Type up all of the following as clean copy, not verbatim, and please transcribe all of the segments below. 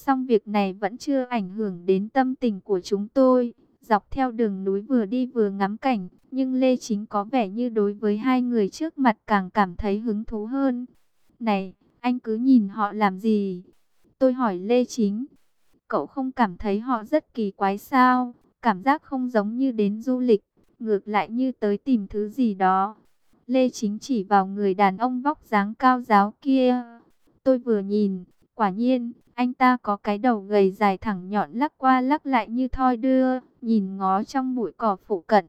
Song việc này vẫn chưa ảnh hưởng đến tâm tình của chúng tôi. Dọc theo đường núi vừa đi vừa ngắm cảnh, nhưng Lê Chính có vẻ như đối với hai người trước mặt càng cảm thấy hứng thú hơn. Này, anh cứ nhìn họ làm gì? Tôi hỏi Lê Chính. Cậu không cảm thấy họ rất kỳ quái sao? Cảm giác không giống như đến du lịch, ngược lại như tới tìm thứ gì đó. Lê Chính chỉ vào người đàn ông vóc dáng cao ráo kia. Tôi vừa nhìn, quả nhiên, anh ta có cái đầu gầy dài thẳng nhọn lắc qua lắc lại như thoi đưa, nhìn ngó trong bụi cỏ phụ cận.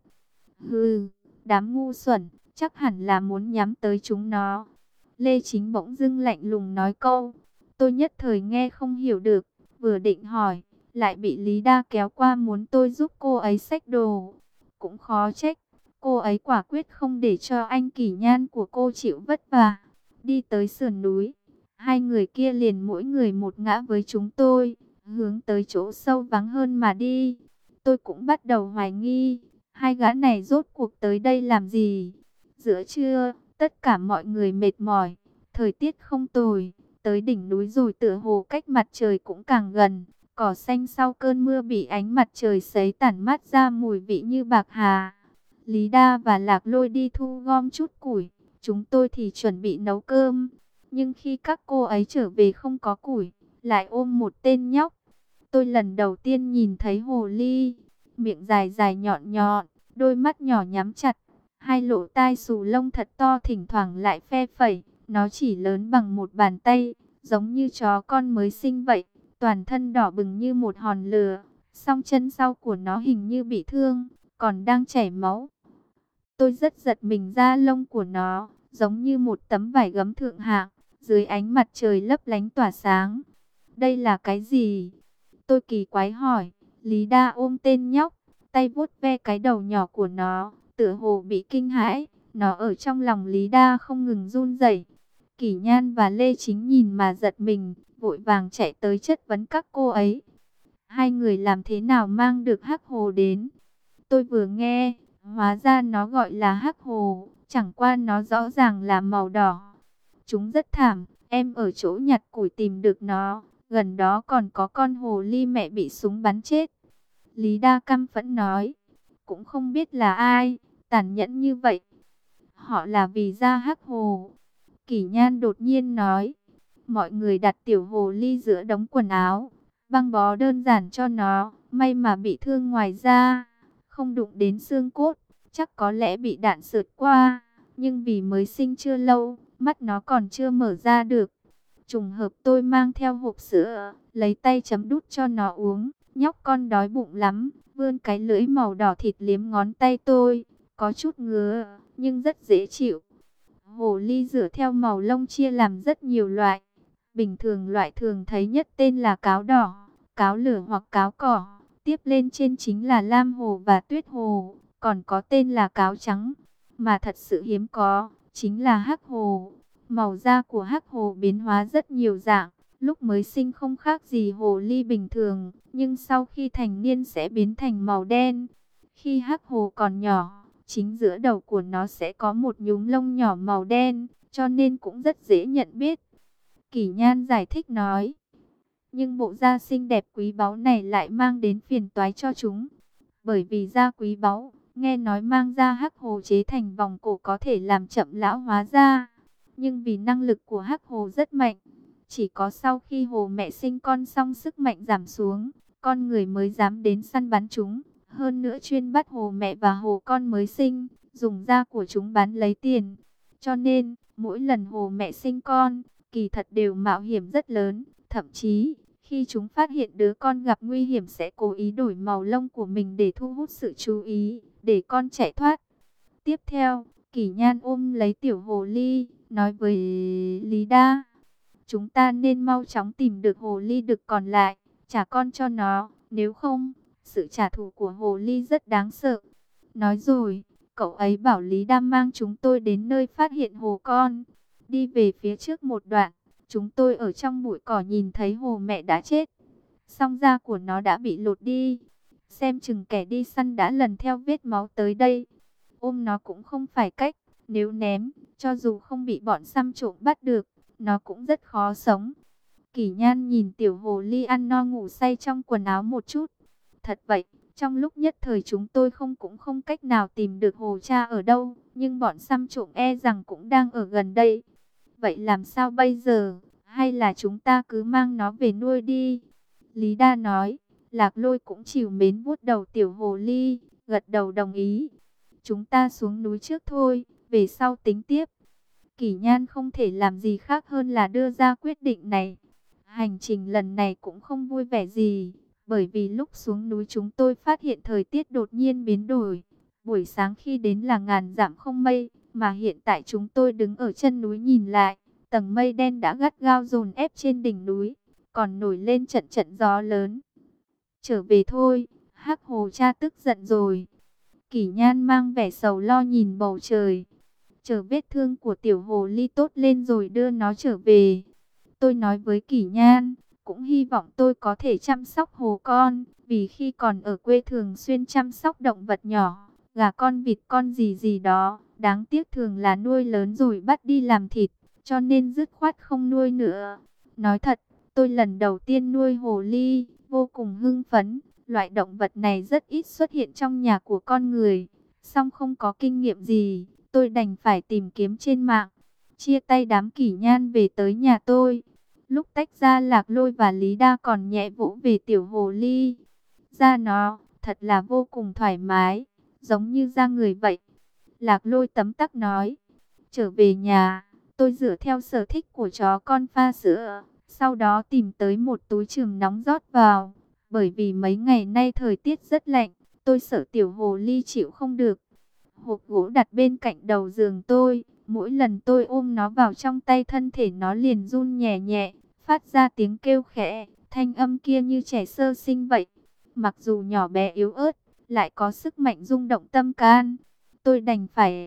Hừ, đám ngu xuẩn, chắc hẳn là muốn nhắm tới chúng nó. Lê Chính bỗng dưng lạnh lùng nói câu. Tôi nhất thời nghe không hiểu được, vừa định hỏi, lại bị Lý Đa kéo qua muốn tôi giúp cô ấy xách đồ. Cũng khó trách, cô ấy quả quyết không để cho anh Kỷ Nhan của cô chịu vất vả. Đi tới sườn núi, hai người kia liền mỗi người một ngã với chúng tôi, hướng tới chỗ sâu vắng hơn mà đi. Tôi cũng bắt đầu hoài nghi, hai gã này rốt cuộc tới đây làm gì? Giữa trưa, tất cả mọi người mệt mỏi, thời tiết không tồi, tới đỉnh núi rồi tựa hồ cách mặt trời cũng càng gần. Cỏ xanh sau cơn mưa bị ánh mặt trời sấy tản mát ra mùi vị như bạc hà. Lý Đa và Lạc Lôi đi thu gom chút củi, chúng tôi thì chuẩn bị nấu cơm. Nhưng khi các cô ấy trở về không có củi, lại ôm một tên nhóc. Tôi lần đầu tiên nhìn thấy hồ ly, miệng dài dài nhọn nhọn, đôi mắt nhỏ nhắm chặt, hai lỗ tai xù lông thật to thỉnh thoảng lại phe phẩy. Nó chỉ lớn bằng một bàn tay, giống như chó con mới sinh vậy, toàn thân đỏ bừng như một hòn lửa, song chân sau của nó hình như bị thương, còn đang chảy máu. Tôi rất giật mình, da lông của nó giống như một tấm vải gấm thượng hạng, dưới ánh mặt trời lấp lánh tỏa sáng. Đây là cái gì? Tôi kỳ quái hỏi. Lý Đa ôm tên nhóc, tay vuốt ve cái đầu nhỏ của nó, tựa hồ bị kinh hãi. Nó ở trong lòng Lý Đa không ngừng run rẩy. Kỷ Nhan và Lê Chính nhìn mà giật mình, vội vàng chạy tới chất vấn các cô ấy. Hai người làm thế nào mang được hắc hồ đến? Tôi vừa nghe, hóa ra nó gọi là hắc hồ, chẳng qua nó rõ ràng là màu đỏ. Chúng rất thảm, em ở chỗ nhặt củi tìm được nó, gần đó còn có con hồ ly mẹ bị súng bắn chết. Lý Đa căm phẫn nói, cũng không biết là ai, tàn nhẫn như vậy. Họ là vì da hắc hồ. Kỷ Nhan đột nhiên nói, mọi người đặt tiểu hồ ly giữa đống quần áo, băng bó đơn giản cho nó, may mà bị thương ngoài da, không đụng đến xương cốt, chắc có lẽ bị đạn sượt qua, nhưng vì mới sinh chưa lâu, mắt nó còn chưa mở ra được. Trùng hợp tôi mang theo hộp sữa, lấy tay chấm đút cho nó uống, nhóc con đói bụng lắm, vươn cái lưỡi màu đỏ thịt liếm ngón tay tôi, có chút ngứa, nhưng rất dễ chịu. Hồ ly rửa theo màu lông chia làm rất nhiều loại. Bình thường loại thường thấy nhất tên là cáo đỏ, cáo lửa hoặc cáo cỏ. Tiếp lên trên chính là lam hồ và tuyết hồ, còn có tên là cáo trắng. Mà thật sự hiếm có, chính là hắc hồ. Màu da của hắc hồ biến hóa rất nhiều dạng. Lúc mới sinh không khác gì hồ ly bình thường, nhưng sau khi thành niên sẽ biến thành màu đen. Khi hắc hồ còn nhỏ, chính giữa đầu của nó sẽ có một nhúm lông nhỏ màu đen, cho nên cũng rất dễ nhận biết. Kỷ Nhan giải thích nói. Nhưng bộ da xinh đẹp quý báu này lại mang đến phiền toái cho chúng. Bởi vì da quý báu, nghe nói mang da hắc hồ chế thành vòng cổ có thể làm chậm lão hóa da. Nhưng vì năng lực của hắc hồ rất mạnh, chỉ có sau khi hồ mẹ sinh con xong sức mạnh giảm xuống, con người mới dám đến săn bắn chúng. Hơn nữa chuyên bắt hồ mẹ và hồ con mới sinh, dùng da của chúng bán lấy tiền. Cho nên, mỗi lần hồ mẹ sinh con, kỳ thật đều mạo hiểm rất lớn. Thậm chí, khi chúng phát hiện đứa con gặp nguy hiểm sẽ cố ý đổi màu lông của mình để thu hút sự chú ý, để con chạy thoát. Tiếp theo, Kỷ Nhan ôm lấy tiểu hồ ly, nói với Lý Đa. Chúng ta nên mau chóng tìm được hồ ly đực còn lại, trả con cho nó, nếu không, sự trả thù của hồ ly rất đáng sợ. Nói rồi, cậu ấy bảo Lý Đa mang chúng tôi đến nơi phát hiện hồ con. Đi về phía trước một đoạn, chúng tôi ở trong bụi cỏ nhìn thấy hồ mẹ đã chết. Song da của nó đã bị lột đi. Xem chừng kẻ đi săn đã lần theo vết máu tới đây. Ôm nó cũng không phải cách, nếu ném, cho dù không bị bọn săn trộm bắt được, nó cũng rất khó sống. Kỷ Nhan nhìn tiểu hồ ly ăn no ngủ say trong quần áo một chút. Thật vậy, trong lúc nhất thời chúng tôi cũng không cách nào tìm được hồ cha ở đâu, nhưng bọn săn trộm e rằng cũng đang ở gần đây. Vậy làm sao bây giờ? Hay là chúng ta cứ mang nó về nuôi đi? Lý Đa nói. Lạc Lôi cũng chịu mến vuốt đầu tiểu hồ ly, gật đầu đồng ý. Chúng ta xuống núi trước thôi, về sau tính tiếp. Kỷ Nhan không thể làm gì khác hơn là đưa ra quyết định này. Hành trình lần này cũng không vui vẻ gì, bởi vì lúc xuống núi chúng tôi phát hiện thời tiết đột nhiên biến đổi. Buổi sáng khi đến là ngàn dặm không mây, mà hiện tại chúng tôi đứng ở chân núi nhìn lại, tầng mây đen đã gắt gao dồn ép trên đỉnh núi, còn nổi lên trận trận gió lớn. Trở về thôi, Hắc Hồ cha tức giận rồi. Kỷ Nhan mang vẻ sầu lo nhìn bầu trời. Chờ vết thương của tiểu hồ ly tốt lên rồi đưa nó trở về. Tôi nói với Kỷ Nhan, cũng hy vọng tôi có thể chăm sóc hồ con, vì khi còn ở quê thường xuyên chăm sóc động vật nhỏ, gà con vịt con gì gì đó, đáng tiếc thường là nuôi lớn rồi bắt đi làm thịt, cho nên dứt khoát không nuôi nữa. Nói thật, tôi lần đầu tiên nuôi hồ ly, vô cùng hưng phấn, loại động vật này rất ít xuất hiện trong nhà của con người, song không có kinh nghiệm gì, tôi đành phải tìm kiếm trên mạng. Chia tay đám Kỷ Nhan về tới nhà tôi. Lúc tách ra Lạc Lôi và Lý Đa còn nhẹ vỗ về tiểu hồ ly. Da nó thật là vô cùng thoải mái, giống như da người vậy. Lạc Lôi tấm tắc nói. Trở về nhà, tôi dựa theo sở thích của chó con pha sữa, sau đó tìm tới một túi chườm nóng rót vào. Bởi vì mấy ngày nay thời tiết rất lạnh, tôi sợ tiểu hồ ly chịu không được. Hộp gỗ đặt bên cạnh đầu giường tôi, mỗi lần tôi ôm nó vào trong tay thân thể nó liền run nhẹ nhẹ, phát ra tiếng kêu khẽ, thanh âm kia như trẻ sơ sinh vậy. Mặc dù nhỏ bé yếu ớt, lại có sức mạnh rung động tâm can. Tôi đành phải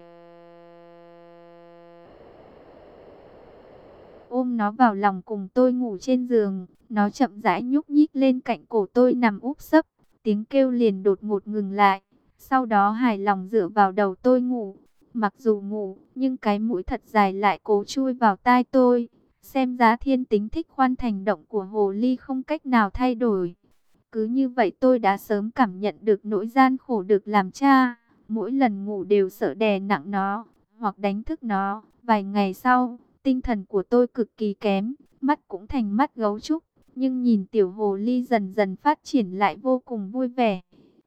ôm nó vào lòng cùng tôi ngủ trên giường. Nó chậm rãi nhúc nhích lên cạnh cổ tôi nằm úp sấp, tiếng kêu liền đột ngột ngừng lại. Sau đó hài lòng dựa vào đầu tôi ngủ. Mặc dù ngủ, nhưng cái mũi thật dài lại cố chui vào tai tôi. Xem ra thiên tính thích khoan thành động của hồ ly không cách nào thay đổi. Cứ như vậy tôi đã sớm cảm nhận được nỗi gian khổ được làm cha. Mỗi lần ngủ đều sợ đè nặng nó, hoặc đánh thức nó. Vài ngày sau, tinh thần của tôi cực kỳ kém, mắt cũng thành mắt gấu trúc. Nhưng nhìn tiểu hồ ly dần dần phát triển lại vô cùng vui vẻ.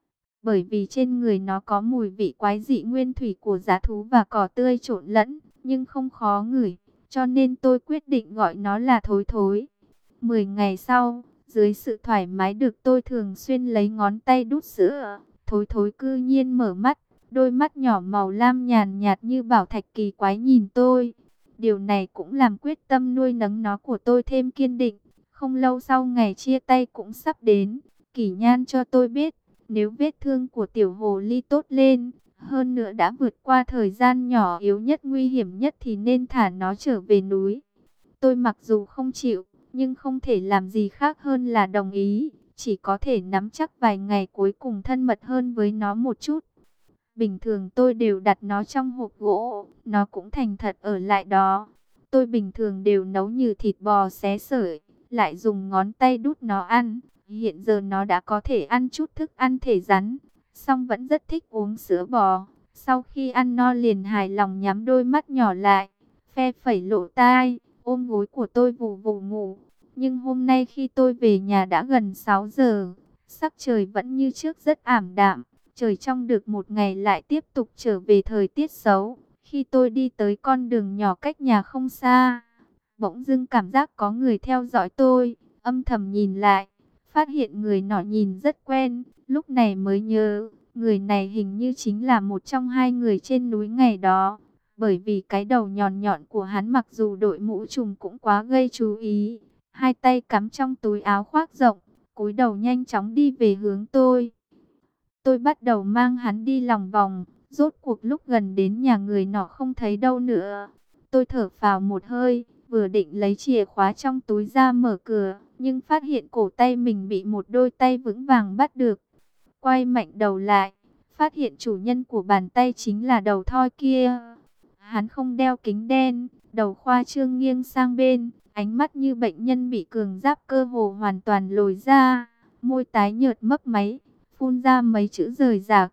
Bởi vì trên người nó có mùi vị quái dị nguyên thủy của giá thú và cỏ tươi trộn lẫn, nhưng không khó ngửi, cho nên tôi quyết định gọi nó là Thối Thối. 10 ngày sau, dưới sự thoải mái được tôi thường xuyên lấy ngón tay đút sữa, Thối Thối cư nhiên mở mắt, đôi mắt nhỏ màu lam nhàn nhạt như bảo thạch kỳ quái nhìn tôi. Điều này cũng làm quyết tâm nuôi nấng nó của tôi thêm kiên định. Không lâu sau ngày chia tay cũng sắp đến, Kỷ Nhan cho tôi biết, nếu vết thương của tiểu hồ ly tốt lên, hơn nữa đã vượt qua thời gian nhỏ yếu nhất nguy hiểm nhất thì nên thả nó trở về núi. Tôi mặc dù không chịu, nhưng không thể làm gì khác hơn là đồng ý, chỉ có thể nắm chắc vài ngày cuối cùng thân mật hơn với nó một chút. Bình thường tôi đều đặt nó trong hộp gỗ, nó cũng thành thật ở lại đó. Tôi bình thường đều nấu như thịt bò xé sợi, lại dùng ngón tay đút nó ăn. Hiện giờ nó đã có thể ăn chút thức ăn thể rắn, song vẫn rất thích uống sữa bò. Sau khi ăn no liền hài lòng nhắm đôi mắt nhỏ lại, phe phẩy lỗ tai, ôm gối của tôi vù vù ngủ. Nhưng hôm nay khi tôi về nhà đã gần 6 giờ, sắc trời vẫn như trước rất ảm đạm. Trời trong được một ngày lại tiếp tục trở về thời tiết xấu. Khi tôi đi tới con đường nhỏ cách nhà không xa, bỗng dưng cảm giác có người theo dõi tôi, âm thầm nhìn lại. Phát hiện người nọ nhìn rất quen, lúc này mới nhớ, người này hình như chính là một trong hai người trên núi ngày đó. Bởi vì cái đầu nhọn nhọn của hắn mặc dù đội mũ trùm cũng quá gây chú ý. Hai tay cắm trong túi áo khoác rộng, cúi đầu nhanh chóng đi về hướng tôi. Tôi bắt đầu mang hắn đi lòng vòng, rốt cuộc lúc gần đến nhà người nọ không thấy đâu nữa. Tôi thở phào một hơi, vừa định lấy chìa khóa trong túi ra mở cửa, nhưng phát hiện cổ tay mình bị một đôi tay vững vàng bắt được. Quay mạnh đầu lại, phát hiện chủ nhân của bàn tay chính là đầu thoi kia. Hắn không đeo kính đen, đầu khoa trương nghiêng sang bên, ánh mắt như bệnh nhân bị cường giáp cơ hồ hoàn toàn lồi ra, môi tái nhợt mấp máy, phun ra mấy chữ rời rạc.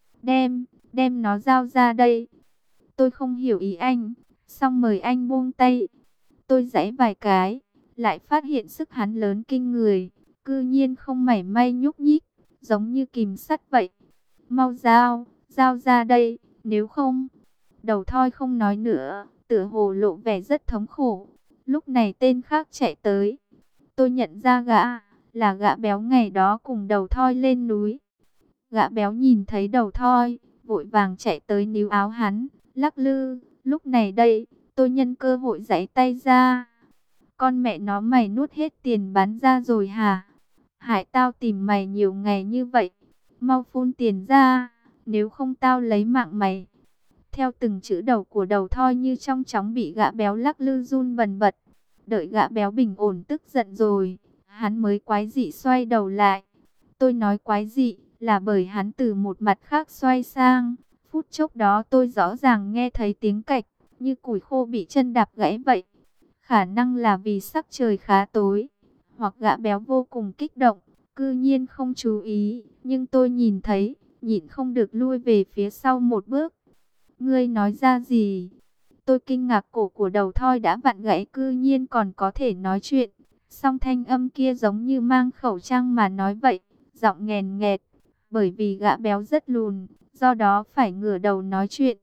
Đem nó giao ra đây. Tôi không hiểu ý anh, xong mời anh buông tay. Tôi giãy vài cái, lại phát hiện sức hắn lớn kinh người, cư nhiên không mảy may nhúc nhích, giống như kìm sắt vậy. Mau giao ra đây, nếu không. Đầu thoi không nói nữa, tựa hồ lộ vẻ rất thống khổ. Lúc này tên khác chạy tới. Tôi nhận ra gã, là gã béo ngày đó cùng đầu thoi lên núi. Gã béo nhìn thấy đầu thoi, vội vàng chạy tới níu áo hắn, lắc lư. Lúc này đây, tôi nhân cơ hội giãy tay ra. Con mẹ nó, mày nuốt hết tiền bán ra rồi hả? Hại tao tìm mày nhiều ngày như vậy. Mau phun tiền ra, nếu không tao lấy mạng mày. Theo từng chữ đầu của đầu thoi như trong chóng bị gã béo lắc lư run bần bật. Đợi gã béo bình ổn tức giận rồi, hắn mới quái dị xoay đầu lại. Tôi nói quái dị là bởi hắn từ một mặt khác xoay sang. Phút chốc đó tôi rõ ràng nghe thấy tiếng cạch, như củi khô bị chân đạp gãy vậy. Khả năng là vì sắc trời khá tối, hoặc gã béo vô cùng kích động, cư nhiên không chú ý. Nhưng tôi nhìn thấy, nhịn không được lui về phía sau một bước. Ngươi nói ra gì? Tôi kinh ngạc, cổ của đầu thoi đã vặn gãy cư nhiên còn có thể nói chuyện. Song thanh âm kia giống như mang khẩu trang mà nói vậy, giọng nghèn nghẹt. Bởi vì gã béo rất lùn, do đó phải ngửa đầu nói chuyện.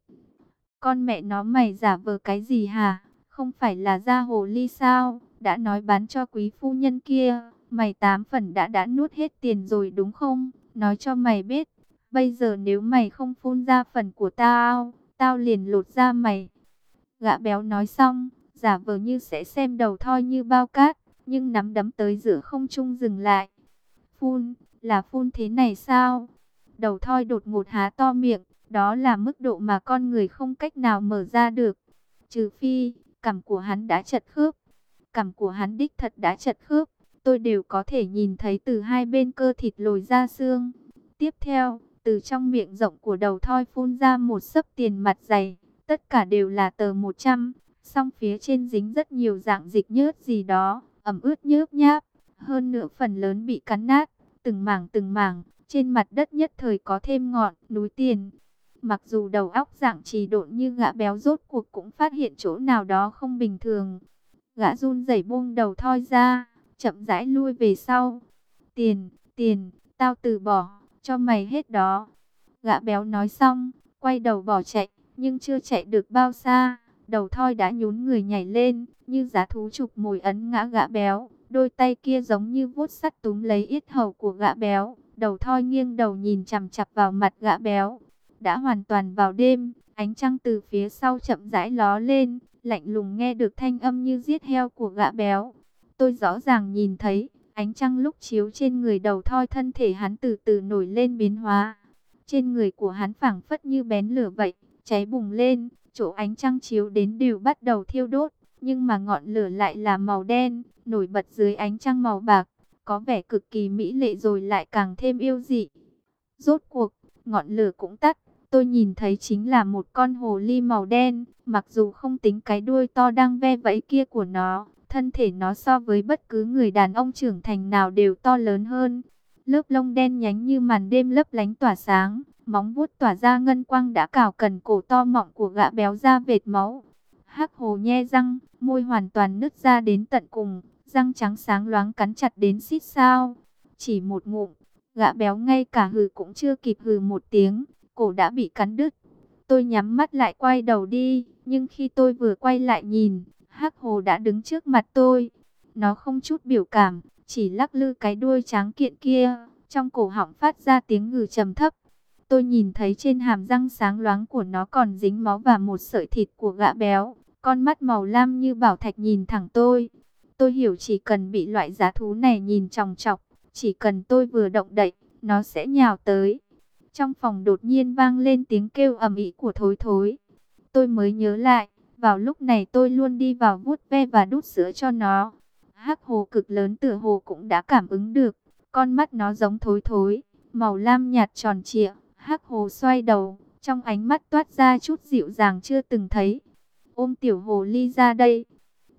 Con mẹ nó, mày giả vờ cái gì hả? Không phải là da hồ ly sao? Đã nói bán cho quý phu nhân kia, mày 8 phần đã nuốt hết tiền rồi đúng không? Nói cho mày biết, bây giờ nếu mày không phun ra phần của tao, tao liền lột da mày. Gã béo nói xong, giả vờ như sẽ xem đầu thoi như bao cát, nhưng nắm đấm tới giữa không trung dừng lại. Phun, là phun thế này sao? Đầu thoi đột ngột há to miệng, đó là mức độ mà con người không cách nào mở ra được. Trừ phi, cằm của hắn đã chật khớp. Cằm của hắn đích thật đã chật khớp, tôi đều có thể nhìn thấy từ hai bên cơ thịt lồi ra xương. Tiếp theo, từ trong miệng rộng của đầu thoi phun ra một xấp tiền mặt dày. Tất cả đều là tờ 100, song phía trên dính rất nhiều dạng dịch nhớt gì đó, ẩm ướt nhớp nháp. Hơn nữa phần lớn bị cắn nát, từng mảng, trên mặt đất nhất thời có thêm ngọn núi tiền. Mặc dù đầu óc dạng trì độn như gã béo rốt cuộc cũng phát hiện chỗ nào đó không bình thường. Gã run rẩy buông đầu thoi ra, chậm rãi lui về sau. Tiền, tao từ bỏ, cho mày hết đó. Gã béo nói xong, quay đầu bỏ chạy, nhưng chưa chạy được bao xa, đầu thoi đã nhún người nhảy lên, như giá thú chụp mồi ấn ngã gã béo. Đôi tay kia giống như vuốt sắt túm lấy yết hầu của gã béo. Đầu thoi nghiêng đầu nhìn chằm chằm vào mặt gã béo. Đã hoàn toàn vào đêm, ánh trăng từ phía sau chậm rãi ló lên, lạnh lùng nghe được thanh âm như giết heo của gã béo. Tôi rõ ràng nhìn thấy, ánh trăng lúc chiếu trên người đầu thoi, thân thể hắn từ từ nổi lên biến hóa. Trên người của hắn phảng phất như bén lửa vậy, cháy bùng lên, chỗ ánh trăng chiếu đến đều bắt đầu thiêu đốt, nhưng mà ngọn lửa lại là màu đen, nổi bật dưới ánh trăng màu bạc, có vẻ cực kỳ mỹ lệ rồi lại càng thêm yêu dị. Rốt cuộc, ngọn lửa cũng tắt, tôi nhìn thấy chính là một con hồ ly màu đen, mặc dù không tính cái đuôi to đang ve vẫy kia của nó, thân thể nó so với bất cứ người đàn ông trưởng thành nào đều to lớn hơn. Lớp lông đen nhánh như màn đêm lấp lánh tỏa sáng, móng vuốt tỏa ra ngân quang đã cào cằn cổ to mọng của gã béo ra vệt máu. Hắc hồ nhe răng, môi hoàn toàn nứt ra đến tận cùng, răng trắng sáng loáng cắn chặt đến xít sao. Chỉ một ngụm, gã béo ngay cả hừ cũng chưa kịp hừ một tiếng, cổ đã bị cắn đứt. Tôi nhắm mắt lại quay đầu đi, nhưng khi tôi vừa quay lại nhìn, hắc hồ đã đứng trước mặt tôi. Nó không chút biểu cảm, chỉ lắc lư cái đuôi tráng kiện kia, trong cổ họng phát ra tiếng gừ trầm thấp. Tôi nhìn thấy trên hàm răng sáng loáng của nó còn dính máu và một sợi thịt của gã béo. Con mắt màu lam như bảo thạch nhìn thẳng tôi. Tôi hiểu chỉ cần bị loại giá thú này nhìn chòng chọc, chỉ cần tôi vừa động đậy, nó sẽ nhào tới. Trong phòng đột nhiên vang lên tiếng kêu ầm ĩ của Thối Thối. Tôi mới nhớ lại, vào lúc này tôi luôn đi vào vuốt ve và đút sữa cho nó. Hắc hồ cực lớn tựa hồ cũng đã cảm ứng được. Con mắt nó giống Thối Thối, màu lam nhạt tròn trịa. Hắc hồ xoay đầu, trong ánh mắt toát ra chút dịu dàng chưa từng thấy. Ôm tiểu hồ ly ra đây.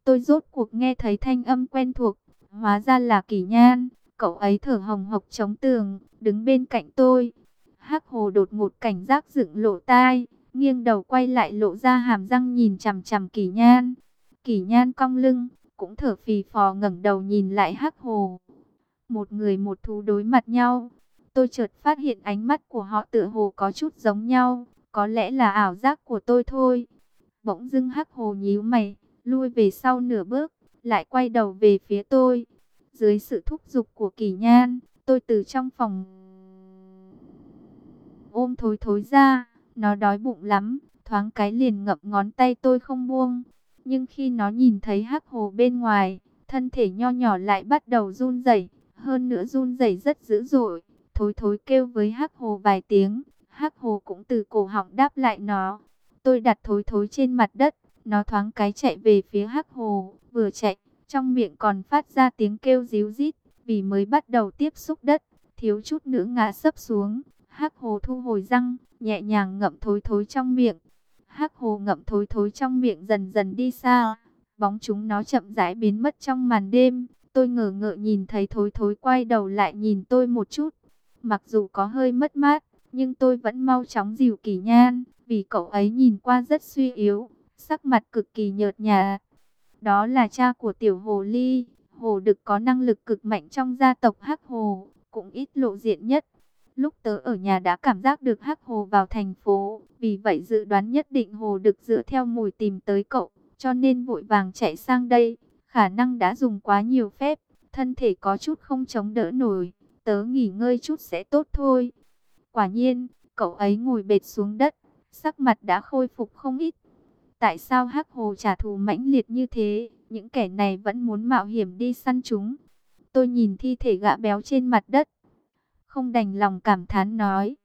Tôi rốt cuộc nghe thấy thanh âm quen thuộc, hóa ra là Kỷ Nhan. Cậu ấy thở hồng hộc chống tường, đứng bên cạnh tôi. Hắc Hồ đột ngột cảnh giác dựng lỗ tai, nghiêng đầu quay lại lộ ra hàm răng nhìn chằm chằm Kỷ Nhan. Kỷ Nhan cong lưng, cũng thở phì phò ngẩng đầu nhìn lại Hắc Hồ. Một người một thú đối mặt nhau. Tôi chợt phát hiện ánh mắt của họ tựa hồ có chút giống nhau, có lẽ là ảo giác của tôi thôi. Bỗng dưng Hắc Hồ nhíu mày, lui về sau nửa bước, lại quay đầu về phía tôi. Dưới sự thúc giục của Kỷ Nhan, tôi từ trong phòng ôm Thối Thối ra. Nó đói bụng lắm, thoáng cái liền ngậm ngón tay tôi không buông. Nhưng khi nó nhìn thấy Hắc Hồ bên ngoài, thân thể nho nhỏ lại bắt đầu run rẩy, hơn nữa run rẩy rất dữ dội. Thối Thối kêu với Hắc Hồ vài tiếng, Hắc Hồ cũng từ cổ họng đáp lại nó. Tôi đặt Thối Thối trên mặt đất, nó thoáng cái chạy về phía Hắc Hồ, vừa chạy, trong miệng còn phát ra tiếng kêu ríu rít, vì mới bắt đầu tiếp xúc đất, thiếu chút nữa ngã sấp xuống. Hắc Hồ thu hồi răng, nhẹ nhàng ngậm Thối Thối trong miệng. Hắc Hồ ngậm Thối Thối trong miệng dần dần đi xa, bóng chúng nó chậm rãi biến mất trong màn đêm. Tôi ngờ ngợ nhìn thấy Thối Thối quay đầu lại nhìn tôi một chút. Mặc dù có hơi mất mát, nhưng tôi vẫn mau chóng dìu Kỷ Nhan, vì cậu ấy nhìn qua rất suy yếu, sắc mặt cực kỳ nhợt nhạt. Đó là cha của tiểu hồ ly, Hồ Đực có năng lực cực mạnh trong gia tộc Hắc Hồ, cũng ít lộ diện nhất. Lúc tớ ở nhà đã cảm giác được Hắc Hồ vào thành phố, vì vậy dự đoán nhất định Hồ Đực dựa theo mùi tìm tới cậu, cho nên vội vàng chạy sang đây. Khả năng đã dùng quá nhiều phép, thân thể có chút không chống đỡ nổi, tớ nghỉ ngơi chút sẽ tốt thôi. Quả nhiên, cậu ấy ngồi bệt xuống đất, sắc mặt đã khôi phục không ít. Tại sao Hắc Hồ trả thù mãnh liệt như thế, những kẻ này vẫn muốn mạo hiểm đi săn chúng? Tôi nhìn thi thể gã béo trên mặt đất, không đành lòng cảm thán nói.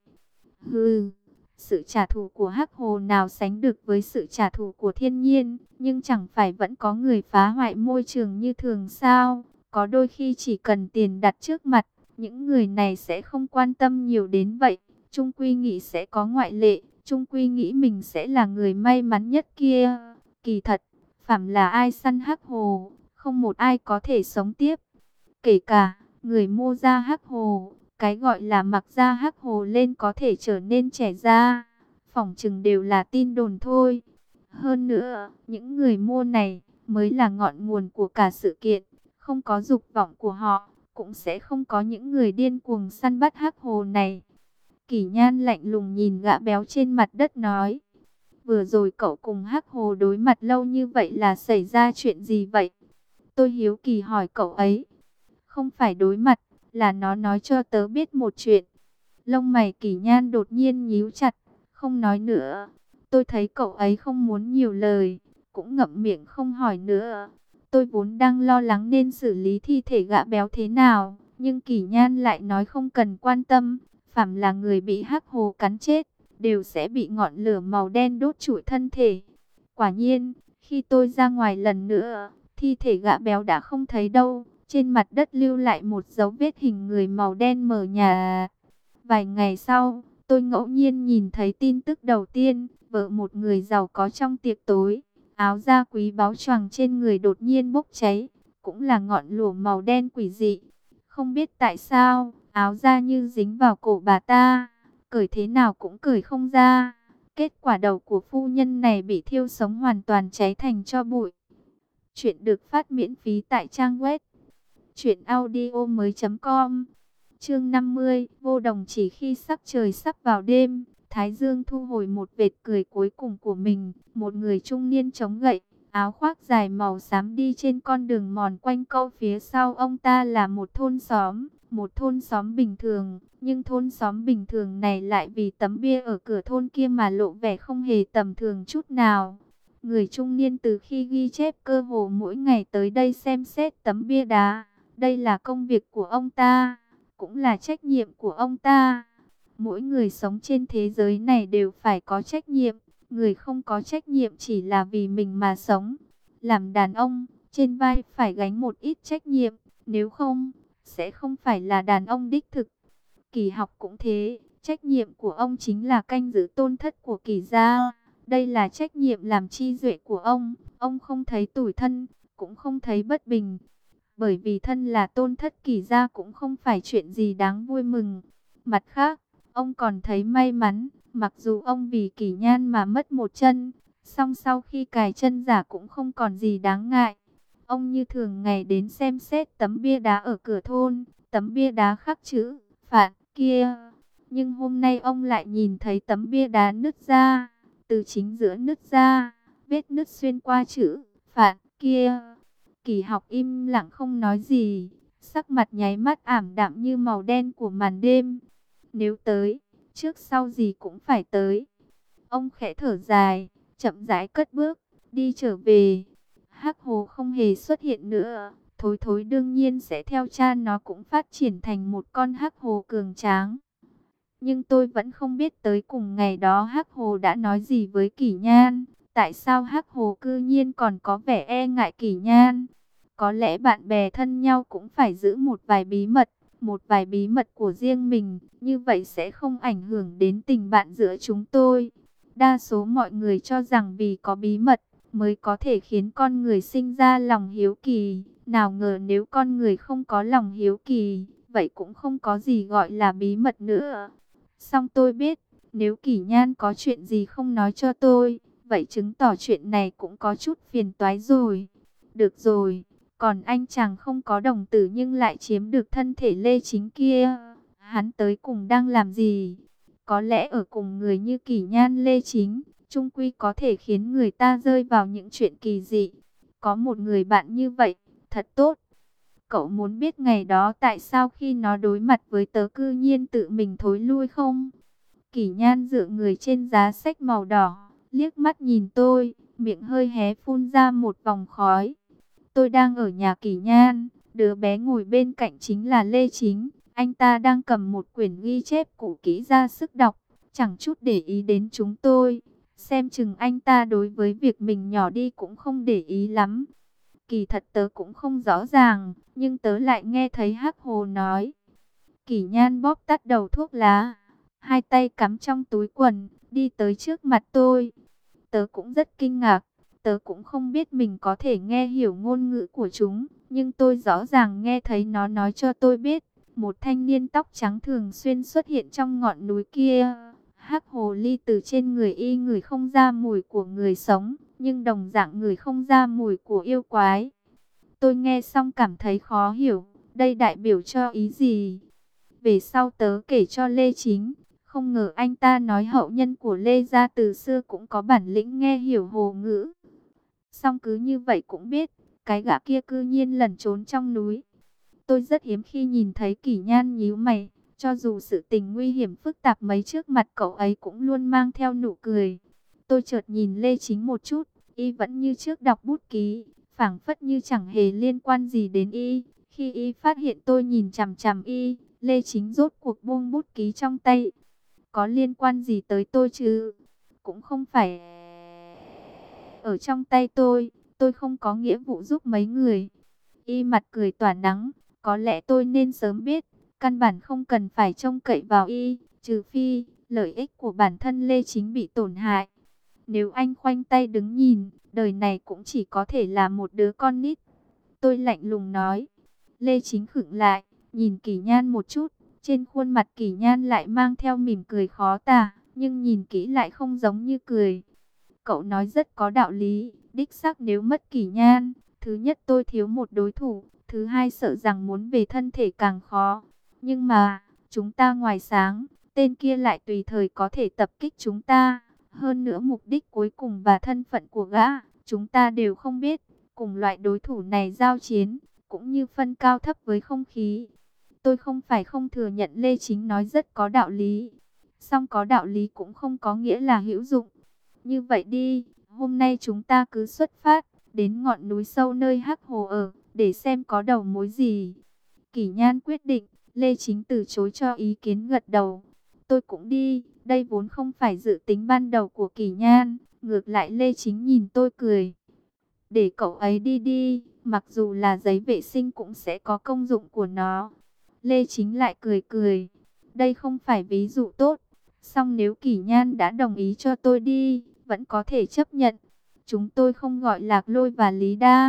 Hừ, sự trả thù của Hắc Hồ nào sánh được với sự trả thù của thiên nhiên, nhưng chẳng phải vẫn có người phá hoại môi trường như thường sao? Có đôi khi chỉ cần tiền đặt trước mặt, những người này sẽ không quan tâm nhiều đến vậy. Trung quy nghĩ sẽ có ngoại lệ, Trung quy nghĩ mình sẽ là người may mắn nhất kia. Kỳ thật, phàm là ai săn Hắc Hồ, không một ai có thể sống tiếp. Kể cả người mua da Hắc Hồ, cái gọi là mặc da Hắc Hồ lên có thể trở nên trẻ da, phỏng chừng đều là tin đồn thôi. Hơn nữa, những người mua này mới là ngọn nguồn của cả sự kiện. Không có dục vọng của họ, cũng sẽ không có những người điên cuồng săn bắt Hắc Hồ này. Kỷ Nhan lạnh lùng nhìn gã béo trên mặt đất nói. Vừa rồi cậu cùng Hắc Hồ đối mặt lâu như vậy là xảy ra chuyện gì vậy? Tôi hiếu kỳ hỏi cậu ấy. Không phải đối mặt, là nó nói cho tớ biết một chuyện. Lông mày Kỷ Nhan đột nhiên nhíu chặt, không nói nữa. Tôi thấy cậu ấy không muốn nhiều lời, cũng ngậm miệng không hỏi nữa. Tôi vốn đang lo lắng nên xử lý thi thể gã béo thế nào, nhưng Kỷ Nhan lại nói không cần quan tâm. Phàm là người bị Hắc Hồ cắn chết, đều sẽ bị ngọn lửa màu đen đốt trụi thân thể. Quả nhiên, khi tôi ra ngoài lần nữa, thi thể gã béo đã không thấy đâu. Trên mặt đất lưu lại một dấu vết hình người màu đen mờ nhạt. Vài ngày sau, tôi ngẫu nhiên nhìn thấy tin tức đầu tiên, vợ một người giàu có trong tiệc tối, áo da quý báu choàng trên người đột nhiên bốc cháy, cũng là ngọn lửa màu đen quỷ dị. Không biết tại sao, áo da như dính vào cổ bà ta, cởi thế nào cũng cởi không ra. Kết quả đầu của phu nhân này bị thiêu sống hoàn toàn cháy thành tro bụi. Chuyện được phát miễn phí tại trang web truyệnaudiomoi.com. Chương 50, vô đồng chỉ khi sắc trời sắp vào đêm, Thái Dương thu hồi một vệt cười cuối cùng của mình, một người trung niên chống gậy, áo khoác dài màu xám đi trên con đường mòn quanh câu, phía sau ông ta là một thôn xóm bình thường, nhưng thôn xóm bình thường này lại vì tấm bia ở cửa thôn kia mà lộ vẻ không hề tầm thường chút nào. Người trung niên từ khi ghi chép cơ hồ mỗi ngày tới đây xem xét tấm bia đá. Đây là công việc của ông ta, cũng là trách nhiệm của ông ta. Mỗi người sống trên thế giới này đều phải có trách nhiệm. Người không có trách nhiệm chỉ là vì mình mà sống. Làm đàn ông, trên vai phải gánh một ít trách nhiệm. Nếu không, sẽ không phải là đàn ông đích thực. Kỳ Học cũng thế. Trách nhiệm của ông chính là canh giữ tôn thất của Kỳ gia. Đây là trách nhiệm làm chi duệ của ông. Ông không thấy tủi thân, cũng không thấy bất bình. Bởi vì thân là Tôn thất Kỷ gia cũng không phải chuyện gì đáng vui mừng. Mặt khác, ông còn thấy may mắn, mặc dù ông vì Kỷ Nhan mà mất một chân, song sau khi cài chân giả cũng không còn gì đáng ngại. Ông như thường ngày đến xem xét tấm bia đá ở cửa thôn, tấm bia đá khắc chữ Phạn kia. Nhưng hôm nay ông lại nhìn thấy tấm bia đá nứt ra, từ chính giữa nứt ra, vết nứt xuyên qua chữ Phạn kia. Kỳ Học im lặng không nói gì, sắc mặt nháy mắt ảm đạm như màu đen của màn đêm. Nếu tới, trước sau gì cũng phải tới. Ông khẽ thở dài, chậm rãi cất bước, đi trở về. Hắc Hồ không hề xuất hiện nữa. Thối Thối đương nhiên sẽ theo cha nó cũng phát triển thành một con Hắc Hồ cường tráng. Nhưng tôi vẫn không biết tới cùng ngày đó Hắc Hồ đã nói gì với Kỷ Nhan. Tại sao Hắc Hồ cư nhiên còn có vẻ e ngại Kỷ Nhan? Có lẽ bạn bè thân nhau cũng phải giữ một vài bí mật của riêng mình. Như vậy sẽ không ảnh hưởng đến tình bạn giữa chúng tôi. Đa số mọi người cho rằng vì có bí mật mới có thể khiến con người sinh ra lòng hiếu kỳ. Nào ngờ nếu con người không có lòng hiếu kỳ, vậy cũng không có gì gọi là bí mật nữa. Song tôi biết, nếu Kỷ Nhan có chuyện gì không nói cho tôi, vậy chứng tỏ chuyện này cũng có chút phiền toái rồi. Được rồi, còn anh chàng không có đồng tử nhưng lại chiếm được thân thể Lê Chính kia, hắn tới cùng đang làm gì? Có lẽ ở cùng người như Kỷ Nhan Lê Chính, chung quy có thể khiến người ta rơi vào những chuyện kỳ dị. Có một người bạn như vậy, thật tốt. Cậu muốn biết ngày đó tại sao khi nó đối mặt với tớ cư nhiên tự mình thối lui không? Kỷ Nhan dựa người trên giá sách màu đỏ, liếc mắt nhìn tôi, miệng hơi hé phun ra một vòng khói. Tôi đang ở nhà Kỷ Nhan, đứa bé ngồi bên cạnh chính là Lê Chính. Anh ta đang cầm một quyển ghi chép cũ kỹ ra sức đọc, chẳng chút để ý đến chúng tôi. Xem chừng anh ta đối với việc mình nhỏ đi cũng không để ý lắm. Kỳ thật tớ cũng không rõ ràng, nhưng tớ lại nghe thấy Hắc Hồ nói. Kỷ Nhan bóp tắt đầu thuốc lá, hai tay cắm trong túi quần, đi tới trước mặt tôi. Tớ cũng rất kinh ngạc, tớ cũng không biết mình có thể nghe hiểu ngôn ngữ của chúng, nhưng tôi rõ ràng nghe thấy nó nói cho tôi biết, một thanh niên tóc trắng thường xuyên xuất hiện trong ngọn núi kia. Hắc hồ ly từ trên người y ngửi không ra mùi của người sống, nhưng đồng dạng ngửi không ra mùi của yêu quái. Tôi nghe xong cảm thấy khó hiểu, đây đại biểu cho ý gì? Về sau tớ kể cho Lê Chính, không ngờ anh ta nói hậu nhân của Lê gia từ xưa cũng có bản lĩnh nghe hiểu hồ ngữ. Song cứ như vậy cũng biết, cái gã kia cư nhiên lẩn trốn trong núi. Tôi rất hiếm khi nhìn thấy Kỷ Nhan nhíu mày, cho dù sự tình nguy hiểm phức tạp mấy trước mặt cậu ấy cũng luôn mang theo nụ cười. Tôi chợt nhìn Lê Chính một chút, y vẫn như trước đọc bút ký, phảng phất như chẳng hề liên quan gì đến y. Khi y phát hiện tôi nhìn chằm chằm y, Lê Chính rốt cuộc buông bút ký trong tay. Có liên quan gì tới tôi chứ? Cũng không phải ở trong tay tôi không có nghĩa vụ giúp mấy người. Y mặt cười tỏa nắng, có lẽ tôi nên sớm biết, căn bản không cần phải trông cậy vào y, trừ phi lợi ích của bản thân Lê Chính bị tổn hại. Nếu anh khoanh tay đứng nhìn, đời này cũng chỉ có thể là một đứa con nít. Tôi lạnh lùng nói. Lê Chính khựng lại, nhìn Kỷ Nhan một chút, trên khuôn mặt Kỷ Nhan lại mang theo mỉm cười khó tả, nhưng nhìn kỹ lại không giống như cười. Cậu nói rất có đạo lý, đích xác nếu mất Kỷ Nhan, thứ nhất tôi thiếu một đối thủ, thứ hai sợ rằng muốn về thân thể càng khó. Nhưng mà, chúng ta ngoài sáng, tên kia lại tùy thời có thể tập kích chúng ta. Hơn nữa mục đích cuối cùng và thân phận của gã, chúng ta đều không biết. Cùng loại đối thủ này giao chiến, cũng như phân cao thấp với không khí. Tôi không phải không thừa nhận Lê Chính nói rất có đạo lý. Song có đạo lý cũng không có nghĩa là hữu dụng. Như vậy đi, hôm nay chúng ta cứ xuất phát, đến ngọn núi sâu nơi Hắc Hồ ở, để xem có đầu mối gì. Kỷ Nhan quyết định, Lê Chính từ chối cho ý kiến gật đầu. Tôi cũng đi, đây vốn không phải dự tính ban đầu của Kỷ Nhan. Ngược lại Lê Chính nhìn tôi cười. Để cậu ấy đi đi, mặc dù là giấy vệ sinh cũng sẽ có công dụng của nó. Lê Chính lại cười cười. Đây không phải ví dụ tốt. Song nếu Kỷ Nhan đã đồng ý cho tôi đi, vẫn có thể chấp nhận. Chúng tôi không gọi Lạc Lôi và Lý Đa,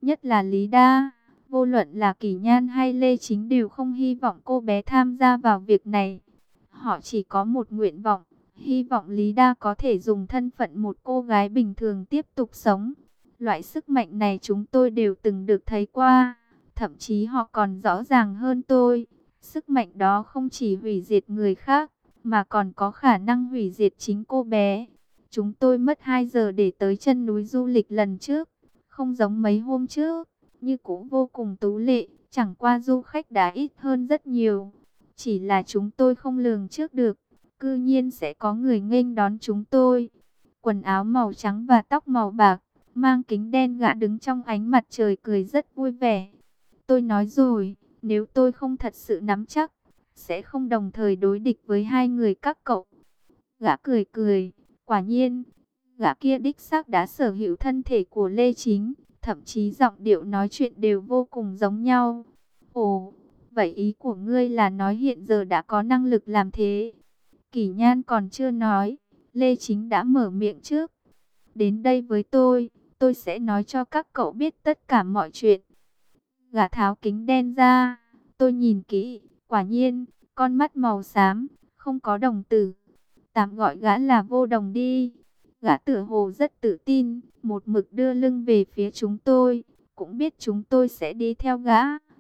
nhất là Lý Đa. Vô luận là Kỷ Nhan hay Lê Chính đều không hy vọng cô bé tham gia vào việc này. Họ chỉ có một nguyện vọng, hy vọng Lý Đa có thể dùng thân phận một cô gái bình thường tiếp tục sống. Loại sức mạnh này chúng tôi đều từng được thấy qua, thậm chí họ còn rõ ràng hơn tôi. Sức mạnh đó không chỉ hủy diệt người khác, mà còn có khả năng hủy diệt chính cô bé. Chúng tôi mất 2 giờ để tới chân núi du lịch lần trước, không giống mấy hôm trước, như cũng vô cùng tú lệ, chẳng qua du khách đã ít hơn rất nhiều. Chỉ là chúng tôi không lường trước được, cư nhiên sẽ có người nghênh đón chúng tôi. Quần áo màu trắng và tóc màu bạc, mang kính đen, gã đứng trong ánh mặt trời cười rất vui vẻ. Tôi nói rồi, nếu tôi không thật sự nắm chắc, sẽ không đồng thời đối địch với hai người các cậu. Gã cười cười, quả nhiên, gã kia đích xác đã sở hữu thân thể của Lê Chính, thậm chí giọng điệu nói chuyện đều vô cùng giống nhau. Ồ, vậy ý của ngươi là nói hiện giờ đã có năng lực làm thế? Kỷ Nhan còn chưa nói, Lê Chính đã mở miệng trước. Đến đây với tôi sẽ nói cho các cậu biết tất cả mọi chuyện. Gã tháo kính đen ra, tôi nhìn kỹ, quả nhiên, con mắt màu xám, không có đồng tử. Tạm gọi gã là Vô Đồng đi. Gã tựa hồ rất tự tin, một mực đưa lưng về phía chúng tôi, cũng biết chúng tôi sẽ đi theo gã.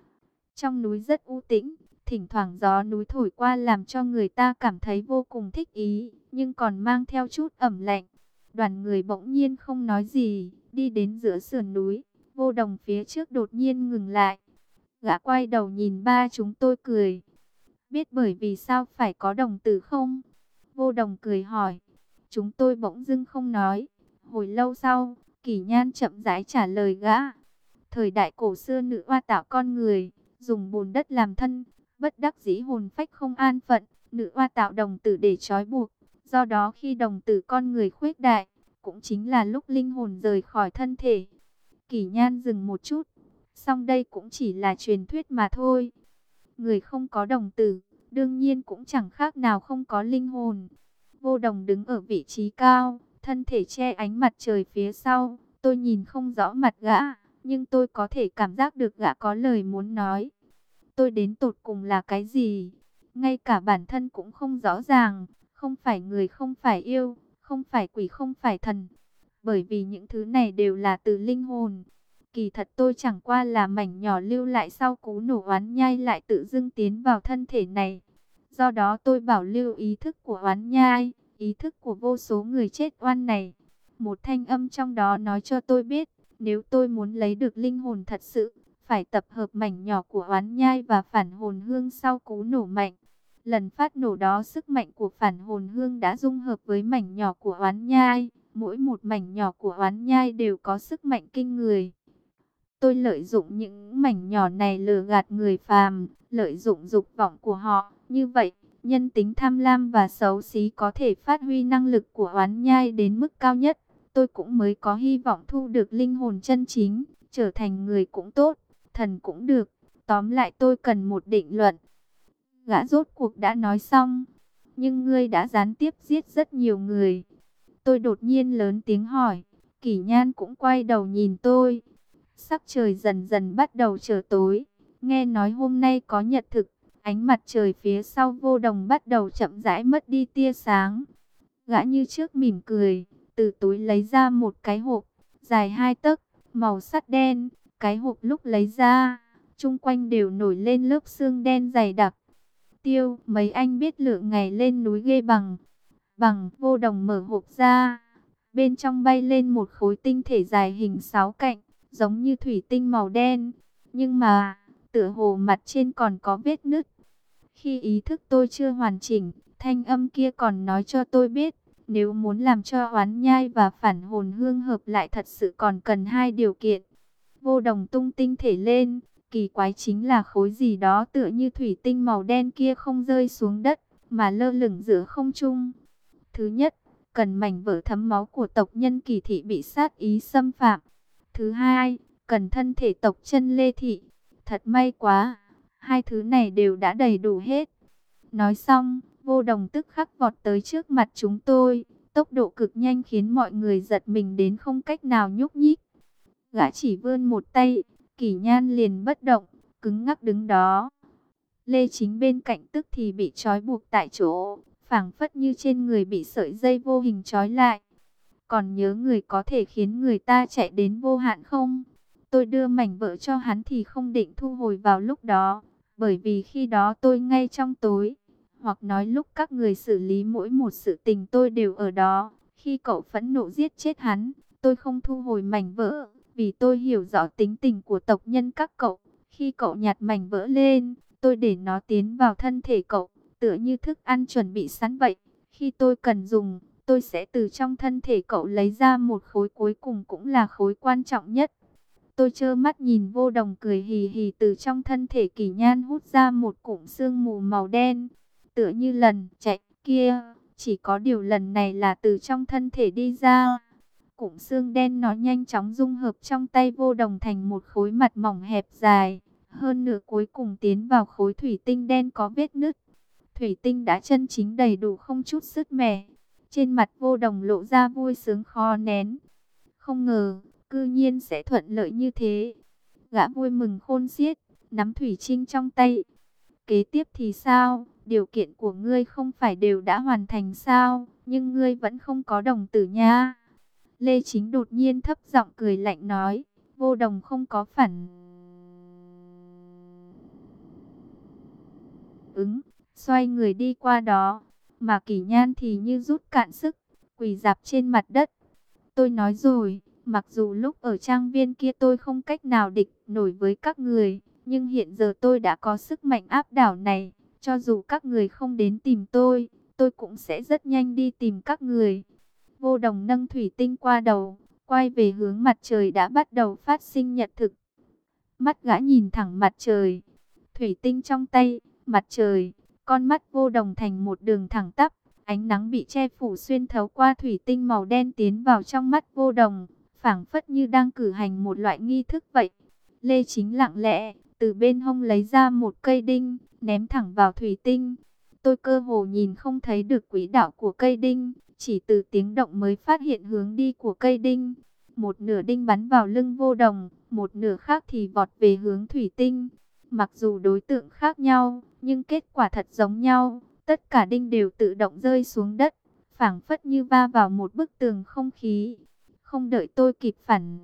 Trong núi rất u tĩnh, thỉnh thoảng gió núi thổi qua làm cho người ta cảm thấy vô cùng thích ý, nhưng còn mang theo chút ẩm lạnh. Đoàn người bỗng nhiên không nói gì, đi đến giữa sườn núi. Vô Đồng phía trước đột nhiên ngừng lại. Gã quay đầu nhìn ba chúng tôi cười. Biết bởi vì sao phải có đồng tử không? Vô Đồng cười hỏi. Chúng tôi bỗng dưng không nói. Hồi lâu sau, Kỷ Nhan chậm rãi trả lời gã. Thời đại cổ xưa nữ oa tạo con người, dùng bùn đất làm thân, bất đắc dĩ hồn phách không an phận, nữ oa tạo đồng tử để trói buộc. Do đó khi đồng tử con người khuếch đại, cũng chính là lúc linh hồn rời khỏi thân thể. Kỷ Nhan dừng một chút, song đây cũng chỉ là truyền thuyết mà thôi. Người không có đồng tử, đương nhiên cũng chẳng khác nào không có linh hồn. Vô Đồng đứng ở vị trí cao, thân thể che ánh mặt trời phía sau. Tôi nhìn không rõ mặt gã, nhưng tôi có thể cảm giác được gã có lời muốn nói. Tôi đến tột cùng là cái gì? Ngay cả bản thân cũng không rõ ràng. Không phải người, không phải yêu, không phải quỷ, không phải thần. Bởi vì những thứ này đều là từ linh hồn. Kỳ thật tôi chẳng qua là mảnh nhỏ lưu lại sau cú nổ oán nhai lại tự dưng tiến vào thân thể này. Do đó tôi bảo lưu ý thức của oán nhai, ý thức của vô số người chết oan này. Một thanh âm trong đó nói cho tôi biết, nếu tôi muốn lấy được linh hồn thật sự, phải tập hợp mảnh nhỏ của oán nhai và phản hồn hương sau cú nổ mạnh. Lần phát nổ đó sức mạnh của phản hồn hương đã dung hợp với mảnh nhỏ của oán nhai. Mỗi một mảnh nhỏ của oán nhai đều có sức mạnh kinh người. Tôi lợi dụng những mảnh nhỏ này lừa gạt người phàm, lợi dụng dục vọng của họ. Như vậy, nhân tính tham lam và xấu xí có thể phát huy năng lực của oán nhai đến mức cao nhất. Tôi cũng mới có hy vọng thu được linh hồn chân chính, trở thành người cũng tốt, thần cũng được. Tóm lại tôi cần một định luận. Gã rốt cuộc đã nói xong. Nhưng ngươi đã gián tiếp giết rất nhiều người. Tôi đột nhiên lớn tiếng hỏi. Kỷ Nhan cũng quay đầu nhìn tôi. Sắc trời dần dần bắt đầu trở tối. Nghe nói hôm nay có nhật thực. Ánh mặt trời phía sau Vô Đồng bắt đầu chậm rãi mất đi tia sáng. Gã như trước mỉm cười. Từ túi lấy ra một cái hộp. Dài 2 tấc, màu sắt đen. Cái hộp lúc lấy ra, chung quanh đều nổi lên lớp sương đen dày đặc. Tiêu, mấy anh biết lựa ngày lên núi ghê bằng. Vô Đồng mở hộp ra. Bên trong bay lên một khối tinh thể dài hình 6 cạnh, giống như thủy tinh màu đen. Nhưng mà, tựa hồ mặt trên còn có vết nứt. Khi ý thức tôi chưa hoàn chỉnh, thanh âm kia còn nói cho tôi biết, nếu muốn làm cho oán nhai và phản hồn hương hợp lại thật sự còn cần 2 điều kiện. Vô Đồng tung tinh thể lên, kỳ quái chính là khối gì đó tựa như thủy tinh màu đen kia không rơi xuống đất, mà lơ lửng giữa không trung. Thứ nhất, cần mảnh vỡ thấm máu của tộc nhân Kỳ Thị bị sát ý xâm phạm. Thứ hai, cần thân thể tộc chân Lê Thị. Thật may quá, 2 thứ này đều đã đầy đủ hết. Nói xong, Vô Đồng tức khắc vọt tới trước mặt chúng tôi. Tốc độ cực nhanh khiến mọi người giật mình đến không cách nào nhúc nhích. Gã chỉ vươn một tay, Kỷ Nhan liền bất động, cứng ngắc đứng đó. Lê Chính bên cạnh tức thì bị trói buộc tại chỗ, phảng phất như trên người bị sợi dây vô hình trói lại. Còn nhớ người có thể khiến người ta chạy đến vô hạn không? Tôi đưa mảnh vỡ cho hắn thì không định thu hồi vào lúc đó, bởi vì khi đó tôi ngay trong tối. Hoặc nói lúc các người xử lý mỗi một sự tình tôi đều ở đó. Khi cậu phẫn nộ giết chết hắn, tôi không thu hồi mảnh vỡ, vì tôi hiểu rõ tính tình của tộc nhân các cậu. Khi cậu nhặt mảnh vỡ lên, tôi để nó tiến vào thân thể cậu, tựa như thức ăn chuẩn bị sẵn vậy. Khi tôi cần dùng, tôi sẽ từ trong thân thể cậu lấy ra một khối cuối cùng cũng là khối quan trọng nhất. Tôi trơ mắt nhìn Vô Đồng cười hì hì từ trong thân thể Kỷ Nhan hút ra một cụm sương mù màu đen. Tựa như lần chạy kia, chỉ có điều lần này là từ trong thân thể đi ra. Cụm xương đen nó nhanh chóng dung hợp trong tay Vô Đồng thành một khối mặt mỏng hẹp dài. Hơn nửa cuối cùng tiến vào khối thủy tinh đen có vết nứt. Thủy tinh đã chân chính đầy đủ không chút sứt mẻ. Trên mặt Vô Đồng lộ ra vui sướng khó nén. Không ngờ, cư nhiên sẽ thuận lợi như thế. Gã vui mừng khôn xiết, nắm thủy tinh trong tay. Kế tiếp thì sao? Điều kiện của ngươi không phải đều đã hoàn thành sao? Nhưng ngươi vẫn không có đồng tử nha. Lê Chính đột nhiên thấp giọng cười lạnh nói. Vô Đồng không có phản ứng, xoay người đi qua đó. Mà Kỷ Nhan thì như rút cạn sức, quỳ rạp trên mặt đất. Tôi nói rồi, mặc dù lúc ở trang viên kia tôi không cách nào địch nổi với các người, nhưng hiện giờ tôi đã có sức mạnh áp đảo này. Cho dù các người không đến tìm tôi cũng sẽ rất nhanh đi tìm các người. Vô Đồng nâng thủy tinh qua đầu, quay về hướng mặt trời đã bắt đầu phát sinh nhật thực. Mắt gã nhìn thẳng mặt trời, thủy tinh trong tay, mặt trời, con mắt Vô Đồng thành một đường thẳng tắp. Ánh nắng bị che phủ xuyên thấu qua thủy tinh màu đen tiến vào trong mắt Vô Đồng, phảng phất như đang cử hành một loại nghi thức vậy. Lê Chính lặng lẽ, từ bên hông lấy ra một cây đinh, ném thẳng vào thủy tinh. Tôi cơ hồ nhìn không thấy được quỹ đạo của cây đinh, chỉ từ tiếng động mới phát hiện hướng đi của cây đinh. Một nửa đinh bắn vào lưng Vô Đồng, một nửa khác thì vọt về hướng thủy tinh. Mặc dù đối tượng khác nhau, nhưng kết quả thật giống nhau. Tất cả đinh đều tự động rơi xuống đất, phảng phất như va vào một bức tường không khí. Không đợi tôi kịp phản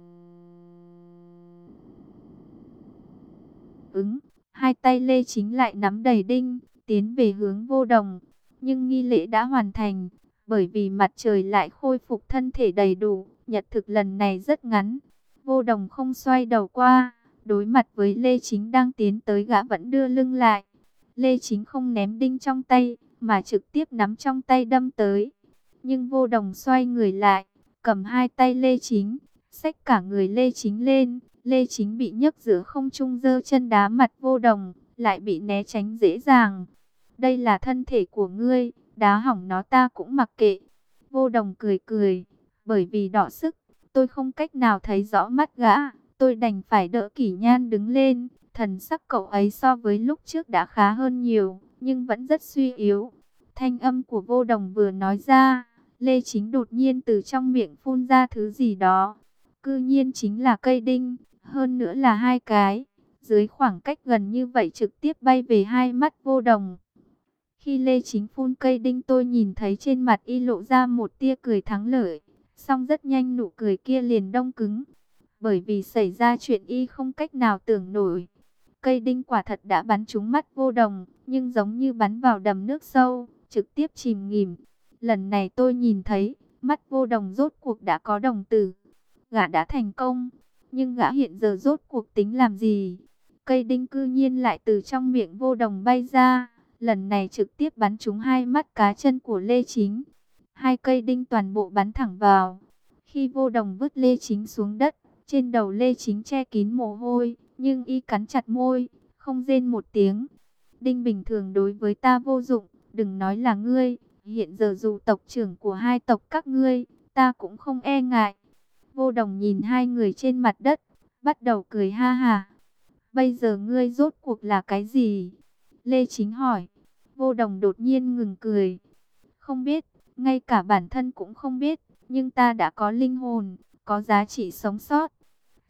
ứng, hai tay Lê Chính lại nắm đầy đinh, tiến về hướng Vô Đồng. Nhưng nghi lễ đã hoàn thành, bởi vì mặt trời lại khôi phục thân thể đầy đủ. Nhật thực lần này rất ngắn. Vô Đồng không xoay đầu qua, đối mặt với Lê Chính đang tiến tới, gã vẫn đưa lưng lại. Lê Chính không ném đinh trong tay, mà trực tiếp nắm trong tay đâm tới. Nhưng Vô Đồng xoay người lại, cầm hai tay Lê Chính, xách cả người Lê Chính lên. Lê Chính bị nhấc giữa không trung, giơ chân đá mặt Vô Đồng, lại bị né tránh dễ dàng. Đây là thân thể của ngươi, đá hỏng nó ta cũng mặc kệ. Vô Đồng cười cười, bởi vì đọ sức, tôi không cách nào thấy rõ mắt gã, tôi đành phải đỡ Kỷ Nhan đứng lên. Thần sắc cậu ấy so với lúc trước đã khá hơn nhiều, nhưng vẫn rất suy yếu. Thanh âm của Vô Đồng vừa nói ra, Lê Chính đột nhiên từ trong miệng phun ra thứ gì đó. Cư nhiên chính là cây đinh, hơn nữa là hai cái. Dưới khoảng cách gần như vậy trực tiếp bay về hai mắt Vô Đồng. Khi Lê Chính phun cây đinh, tôi nhìn thấy trên mặt y lộ ra một tia cười thắng lợi. Song rất nhanh nụ cười kia liền đông cứng. Bởi vì xảy ra chuyện y không cách nào tưởng nổi. Cây đinh quả thật đã bắn trúng mắt Vô Đồng, nhưng giống như bắn vào đầm nước sâu, trực tiếp chìm nghỉm. Lần này tôi nhìn thấy, mắt Vô Đồng rốt cuộc đã có đồng tử. Gã đã thành công, nhưng gã hiện giờ rốt cuộc tính làm gì? Cây đinh cư nhiên lại từ trong miệng Vô Đồng bay ra, lần này trực tiếp bắn trúng hai mắt cá chân của Lê Chính. Hai cây đinh toàn bộ bắn thẳng vào. Khi Vô Đồng vứt Lê Chính xuống đất, trên đầu Lê Chính che kín mồ hôi, nhưng y cắn chặt môi, không rên một tiếng. Đinh bình thường đối với ta vô dụng, đừng nói là ngươi, hiện giờ dù tộc trưởng của hai tộc các ngươi, ta cũng không e ngại. Vô Đồng nhìn hai người trên mặt đất, bắt đầu cười ha ha. Bây giờ ngươi rốt cuộc là cái gì? Lê Chính hỏi. Vô Đồng đột nhiên ngừng cười. Không biết, ngay cả bản thân cũng không biết, nhưng ta đã có linh hồn, có giá trị sống sót.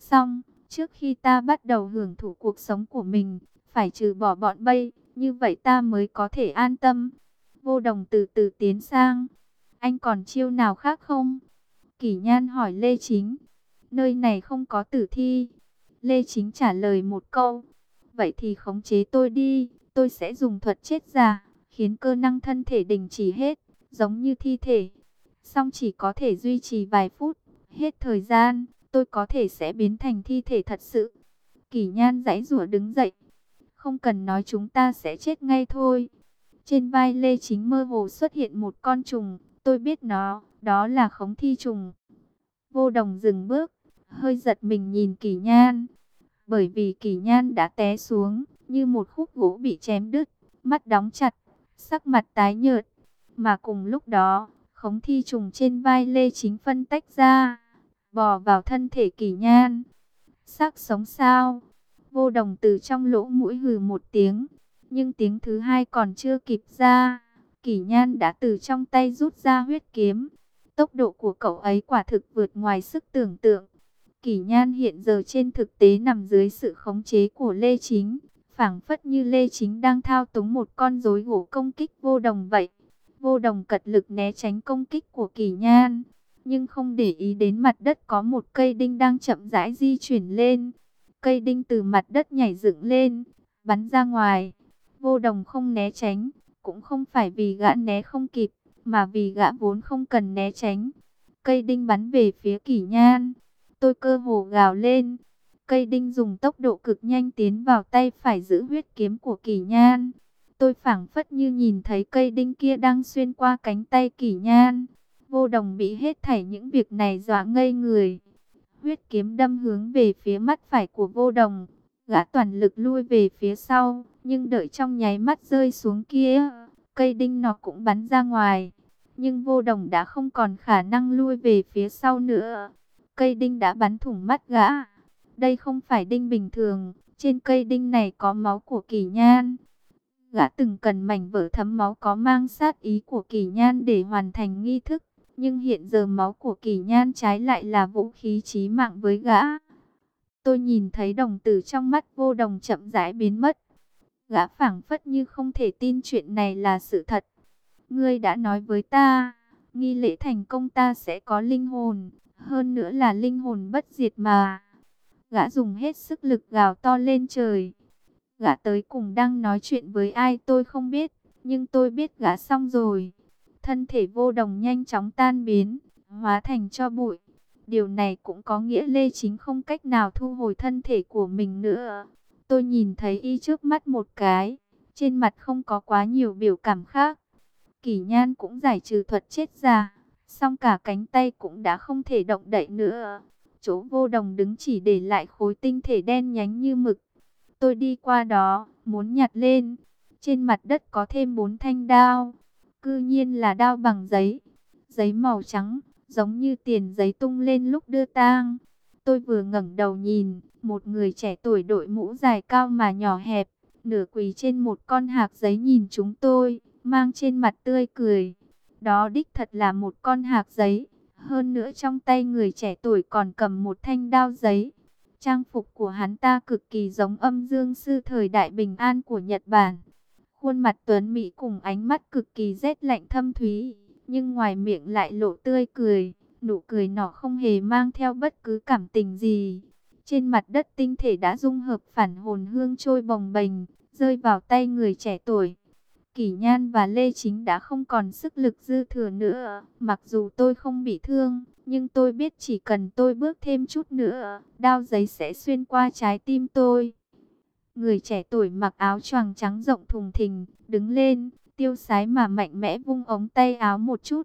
Xong, trước khi ta bắt đầu hưởng thụ cuộc sống của mình, phải trừ bỏ bọn Bây, như vậy ta mới có thể an tâm. Vô Đồng từ từ tiến sang. Anh còn chiêu nào khác không? Kỷ Nhan hỏi Lê Chính. Nơi này không có tử thi. Lê Chính trả lời một câu. Vậy thì khống chế tôi đi, tôi sẽ dùng thuật chết giả, khiến cơ năng thân thể đình chỉ hết, giống như thi thể. Song chỉ có thể duy trì vài phút, hết thời gian, tôi có thể sẽ biến thành thi thể thật sự. Kỷ Nhan giãy giụa đứng dậy. Không cần nói, chúng ta sẽ chết ngay thôi. Trên vai Lê Chính mơ hồ xuất hiện một con trùng, tôi biết nó, đó là khống thi trùng. Vô Đồng dừng bước, hơi giật mình nhìn Kỷ Nhan. Bởi vì Kỷ Nhan đã té xuống, như một khúc gỗ bị chém đứt, mắt đóng chặt, sắc mặt tái nhợt. Mà cùng lúc đó, khống thi trùng trên vai Lê Chính phân tách ra, bò vào thân thể Kỷ Nhan. Xác sống sao? Vô Đồng từ trong lỗ mũi hừ một tiếng, nhưng tiếng thứ hai còn chưa kịp ra, Kỷ Nhan đã từ trong tay rút ra huyết kiếm. Tốc độ của cậu ấy quả thực vượt ngoài sức tưởng tượng. Kỷ Nhan hiện giờ trên thực tế nằm dưới sự khống chế của Lê Chính, phảng phất như Lê Chính đang thao túng một con rối gỗ công kích Vô Đồng vậy. Vô Đồng cật lực né tránh công kích của Kỷ Nhan, nhưng không để ý đến mặt đất có một cây đinh đang chậm rãi di chuyển lên. Cây đinh từ mặt đất nhảy dựng lên, bắn ra ngoài. Vô Đồng không né tránh, cũng không phải vì gã né không kịp, mà vì gã vốn không cần né tránh. Cây đinh bắn về phía Kỷ Nhan. Tôi cơ hồ gào lên. Cây đinh dùng tốc độ cực nhanh tiến vào tay phải giữ huyết kiếm của Kỷ Nhan. Tôi phảng phất như nhìn thấy cây đinh kia đang xuyên qua cánh tay Kỷ Nhan. Vô Đồng bị hết thảy những việc này dọa ngây người. Huyết kiếm đâm hướng về phía mắt phải của Vô Đồng. Gã toàn lực lui về phía sau, nhưng đợi trong nháy mắt rơi xuống kia, cây đinh nó cũng bắn ra ngoài. Nhưng Vô Đồng đã không còn khả năng lui về phía sau nữa. Cây đinh đã bắn thủng mắt gã. Đây không phải đinh bình thường, trên cây đinh này có máu của Kỷ Nhan. Gã từng cần mảnh vỡ thấm máu có mang sát ý của Kỷ Nhan để hoàn thành nghi thức. Nhưng hiện giờ máu của Kỷ Nhan trái lại là vũ khí chí mạng với gã. Tôi nhìn thấy đồng tử trong mắt Vô Đồng chậm rãi biến mất. Gã phảng phất như không thể tin chuyện này là sự thật. Ngươi đã nói với ta, nghi lễ thành công ta sẽ có linh hồn, hơn nữa là linh hồn bất diệt mà. Gã dùng hết sức lực gào to lên trời. Gã tới cùng đang nói chuyện với ai tôi không biết, nhưng tôi biết gã xong rồi. Thân thể Vô Đồng nhanh chóng tan biến, hóa thành tro bụi. Điều này cũng có nghĩa Lê Chính không cách nào thu hồi thân thể của mình nữa. Tôi nhìn thấy y trước mắt một cái, trên mặt không có quá nhiều biểu cảm khác. Kỷ Nhan cũng giải trừ thuật chết giả, song cả cánh tay cũng đã không thể động đậy nữa. Chỗ Vô Đồng đứng chỉ để lại khối tinh thể đen nhánh như mực. Tôi đi qua đó, muốn nhặt lên. Trên mặt đất có thêm 4 thanh đao. Cư nhiên là đao bằng giấy. Giấy màu trắng, giống như tiền giấy tung lên lúc đưa tang. Tôi vừa ngẩng đầu nhìn, một người trẻ tuổi đội mũ dài cao mà nhỏ hẹp, nửa quỳ trên một con hạc giấy nhìn chúng tôi, mang trên mặt tươi cười. Đó đích thật là một con hạc giấy. Hơn nữa trong tay người trẻ tuổi còn cầm một thanh đao giấy. Trang phục của hắn ta cực kỳ giống Âm Dương Sư thời đại bình an của Nhật Bản. Khuôn mặt tuấn mỹ cùng ánh mắt cực kỳ rét lạnh thâm thúy, nhưng ngoài miệng lại lộ tươi cười. Nụ cười nọ không hề mang theo bất cứ cảm tình gì. Trên mặt đất tinh thể đã dung hợp phản hồn hương trôi bồng bềnh, rơi vào tay người trẻ tuổi. Kỷ Nhan và Lê Chính đã không còn sức lực dư thừa nữa. Mặc dù tôi không bị thương, nhưng tôi biết chỉ cần tôi bước thêm chút nữa, đao giấy sẽ xuyên qua trái tim tôi. Người trẻ tuổi mặc áo choàng trắng rộng thùng thình, đứng lên, tiêu sái mà mạnh mẽ vung ống tay áo một chút.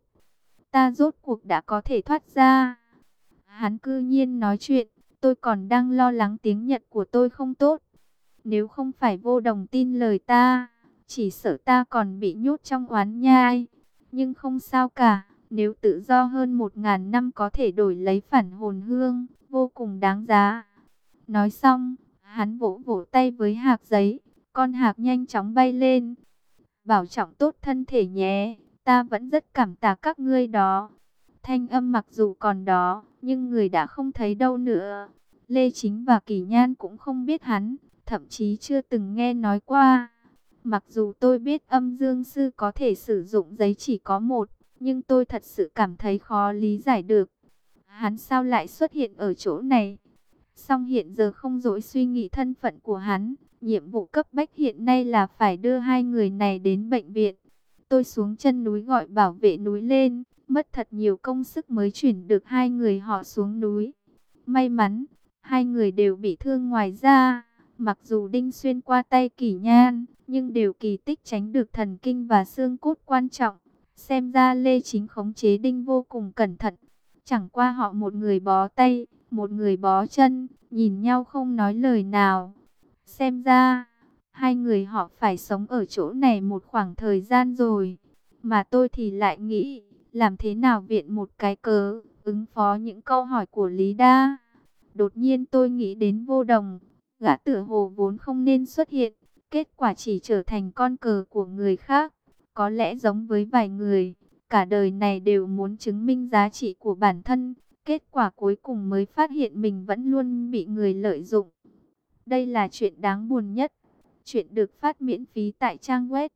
Ta rốt cuộc đã có thể thoát ra. Hắn cư nhiên nói chuyện, tôi còn đang lo lắng tiếng Nhật của tôi không tốt. Nếu không phải Vô Đồng tin lời ta, chỉ sợ ta còn bị nhốt trong oán nhai. Nhưng không sao cả, nếu tự do hơn 1000 năm có thể đổi lấy phản hồn hương, vô cùng đáng giá. Nói xong, hắn vỗ vỗ tay với hạc giấy, con hạc nhanh chóng bay lên. Bảo trọng tốt thân thể nhé, ta vẫn rất cảm tạ các ngươi đó. Thanh âm mặc dù còn đó, nhưng người đã không thấy đâu nữa. Lê Chính và Kỷ Nhan cũng không biết hắn, thậm chí chưa từng nghe nói qua. Mặc dù tôi biết âm dương sư có thể sử dụng giấy chỉ có một, nhưng tôi thật sự cảm thấy khó lý giải được. Hắn sao lại xuất hiện ở chỗ này? Song hiện giờ không dối suy nghĩ thân phận của hắn. Nhiệm vụ cấp bách hiện nay là phải đưa hai người này đến bệnh viện. Tôi xuống chân núi gọi bảo vệ núi lên. Mất thật nhiều công sức mới chuyển được hai người họ xuống núi. May mắn, hai người đều bị thương ngoài da. Mặc dù đinh xuyên qua tay Kỷ Nhan, nhưng đều kỳ tích tránh được thần kinh và xương cốt quan trọng. Xem ra Lê Chính khống chế đinh vô cùng cẩn thận. Chẳng qua họ một người bó tay, một người bó chân, nhìn nhau không nói lời nào. Xem ra, hai người họ phải sống ở chỗ này một khoảng thời gian rồi. Mà tôi thì lại nghĩ, làm thế nào viện một cái cớ, ứng phó những câu hỏi của Lý Đa. Đột nhiên tôi nghĩ đến Vô Đồng, gã tựa hồ vốn không nên xuất hiện, kết quả chỉ trở thành con cờ của người khác. Có lẽ giống với vài người, cả đời này đều muốn chứng minh giá trị của bản thân, kết quả cuối cùng mới phát hiện mình vẫn luôn bị người lợi dụng. Đây là chuyện đáng buồn nhất. Chuyện được phát miễn phí tại trang web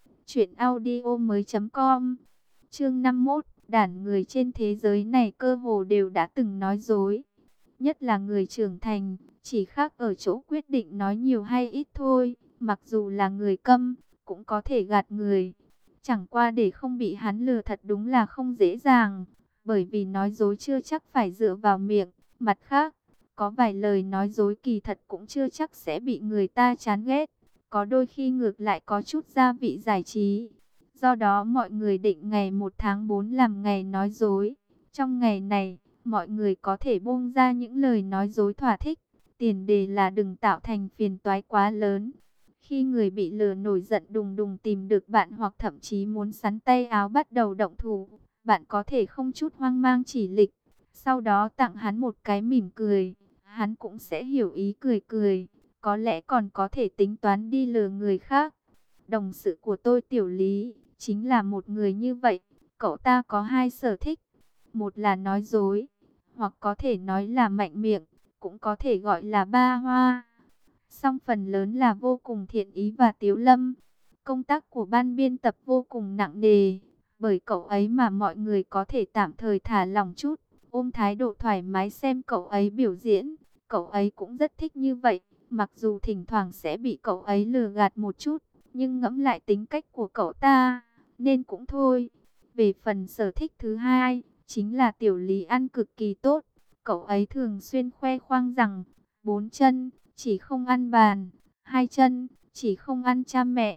truyệnaudiomoi.com. Chương 51, đàn người trên thế giới này cơ hồ đều đã từng nói dối. Nhất là người trưởng thành, chỉ khác ở chỗ quyết định nói nhiều hay ít thôi. Mặc dù là người câm, cũng có thể gạt người. Chẳng qua để không bị hắn lừa thật đúng là không dễ dàng. Bởi vì nói dối chưa chắc phải dựa vào miệng. Mặt khác, có vài lời nói dối kỳ thật cũng chưa chắc sẽ bị người ta chán ghét. Có đôi khi ngược lại có chút gia vị giải trí. Do đó mọi người định ngày 1 tháng 4 làm ngày nói dối. Trong ngày này, mọi người có thể buông ra những lời nói dối thỏa thích. Tiền đề là đừng tạo thành phiền toái quá lớn. Khi người bị lừa nổi giận đùng đùng tìm được bạn hoặc thậm chí muốn sắn tay áo bắt đầu động thủ, bạn có thể không chút hoang mang chỉ lịch. Sau đó tặng hắn một cái mỉm cười, hắn cũng sẽ hiểu ý cười cười. Có lẽ còn có thể tính toán đi lừa người khác. Đồng sự của tôi Tiểu Lý chính là một người như vậy. Cậu ta có hai sở thích. Một là nói dối, hoặc có thể nói là mạnh miệng, cũng có thể gọi là ba hoa. Song phần lớn là vô cùng thiện ý và tiếu lâm. Công tác của ban biên tập vô cùng nặng nề. Bởi cậu ấy mà mọi người có thể tạm thời thả lỏng chút, ôm thái độ thoải mái xem cậu ấy biểu diễn. Cậu ấy cũng rất thích như vậy. Mặc dù thỉnh thoảng sẽ bị cậu ấy lừa gạt một chút, nhưng ngẫm lại tính cách của cậu ta, nên cũng thôi. Về phần sở thích thứ hai, chính là Tiểu Lý ăn cực kỳ tốt. Cậu ấy thường xuyên khoe khoang rằng, 4 chân, chỉ không ăn bàn, 2 chân, chỉ không ăn cha mẹ.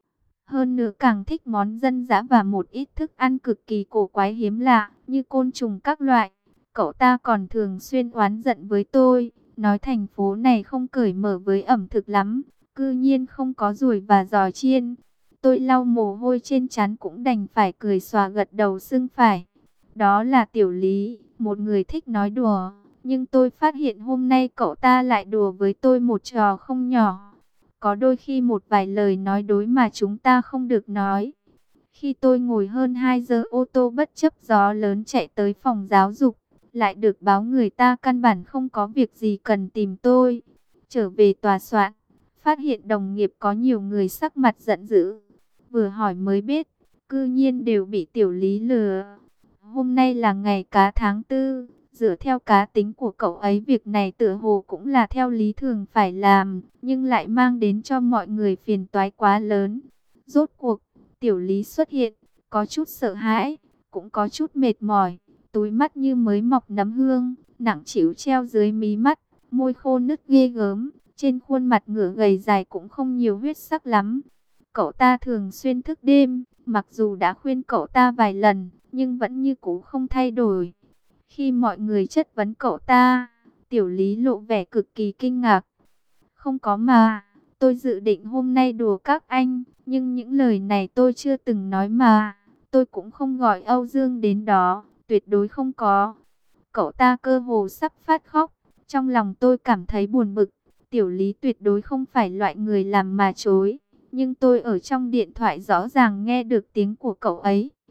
Hơn nữa càng thích món dân dã và một ít thức ăn cực kỳ cổ quái hiếm lạ, như côn trùng các loại. Cậu ta còn thường xuyên oán giận với tôi, nói thành phố này không cởi mở với ẩm thực lắm, cư nhiên không có ruồi và giò chiên. Tôi lau mồ hôi trên trán cũng đành phải cười xòa gật đầu sưng phải. Đó là Tiểu Lý, một người thích nói đùa, nhưng tôi phát hiện hôm nay cậu ta lại đùa với tôi một trò không nhỏ. Có đôi khi một vài lời nói đối mà chúng ta không được nói. Khi tôi ngồi hơn 2 giờ ô tô bất chấp gió lớn chạy tới phòng giáo dục, lại được báo người ta căn bản không có việc gì cần tìm tôi. Trở về tòa soạn, phát hiện đồng nghiệp có nhiều người sắc mặt giận dữ. Vừa hỏi mới biết, cư nhiên đều bị Tiểu Lý lừa. Hôm nay là ngày cá tháng 4, dựa theo cá tính của cậu ấy việc này tựa hồ cũng là theo lý thường phải làm, nhưng lại mang đến cho mọi người phiền toái quá lớn. Rốt cuộc, Tiểu Lý xuất hiện, có chút sợ hãi, cũng có chút mệt mỏi, túi mắt như mới mọc nấm hương, nặng trĩu treo dưới mí mắt, môi khô nứt ghê gớm, trên khuôn mặt ngửa gầy dài cũng không nhiều huyết sắc lắm. Cậu ta thường xuyên thức đêm, mặc dù đã khuyên cậu ta vài lần, nhưng vẫn như cũ không thay đổi. Khi mọi người chất vấn cậu ta, Tiểu Lý lộ vẻ cực kỳ kinh ngạc. Không có mà, tôi dự định hôm nay đùa các anh, nhưng những lời này tôi chưa từng nói mà. Tôi cũng không gọi Âu Dương đến đó, tuyệt đối không có. Cậu ta cơ hồ sắp phát khóc, trong lòng tôi cảm thấy buồn bực. Tiểu Lý tuyệt đối không phải loại người làm mà chối, nhưng tôi ở trong điện thoại rõ ràng nghe được tiếng của cậu ấy.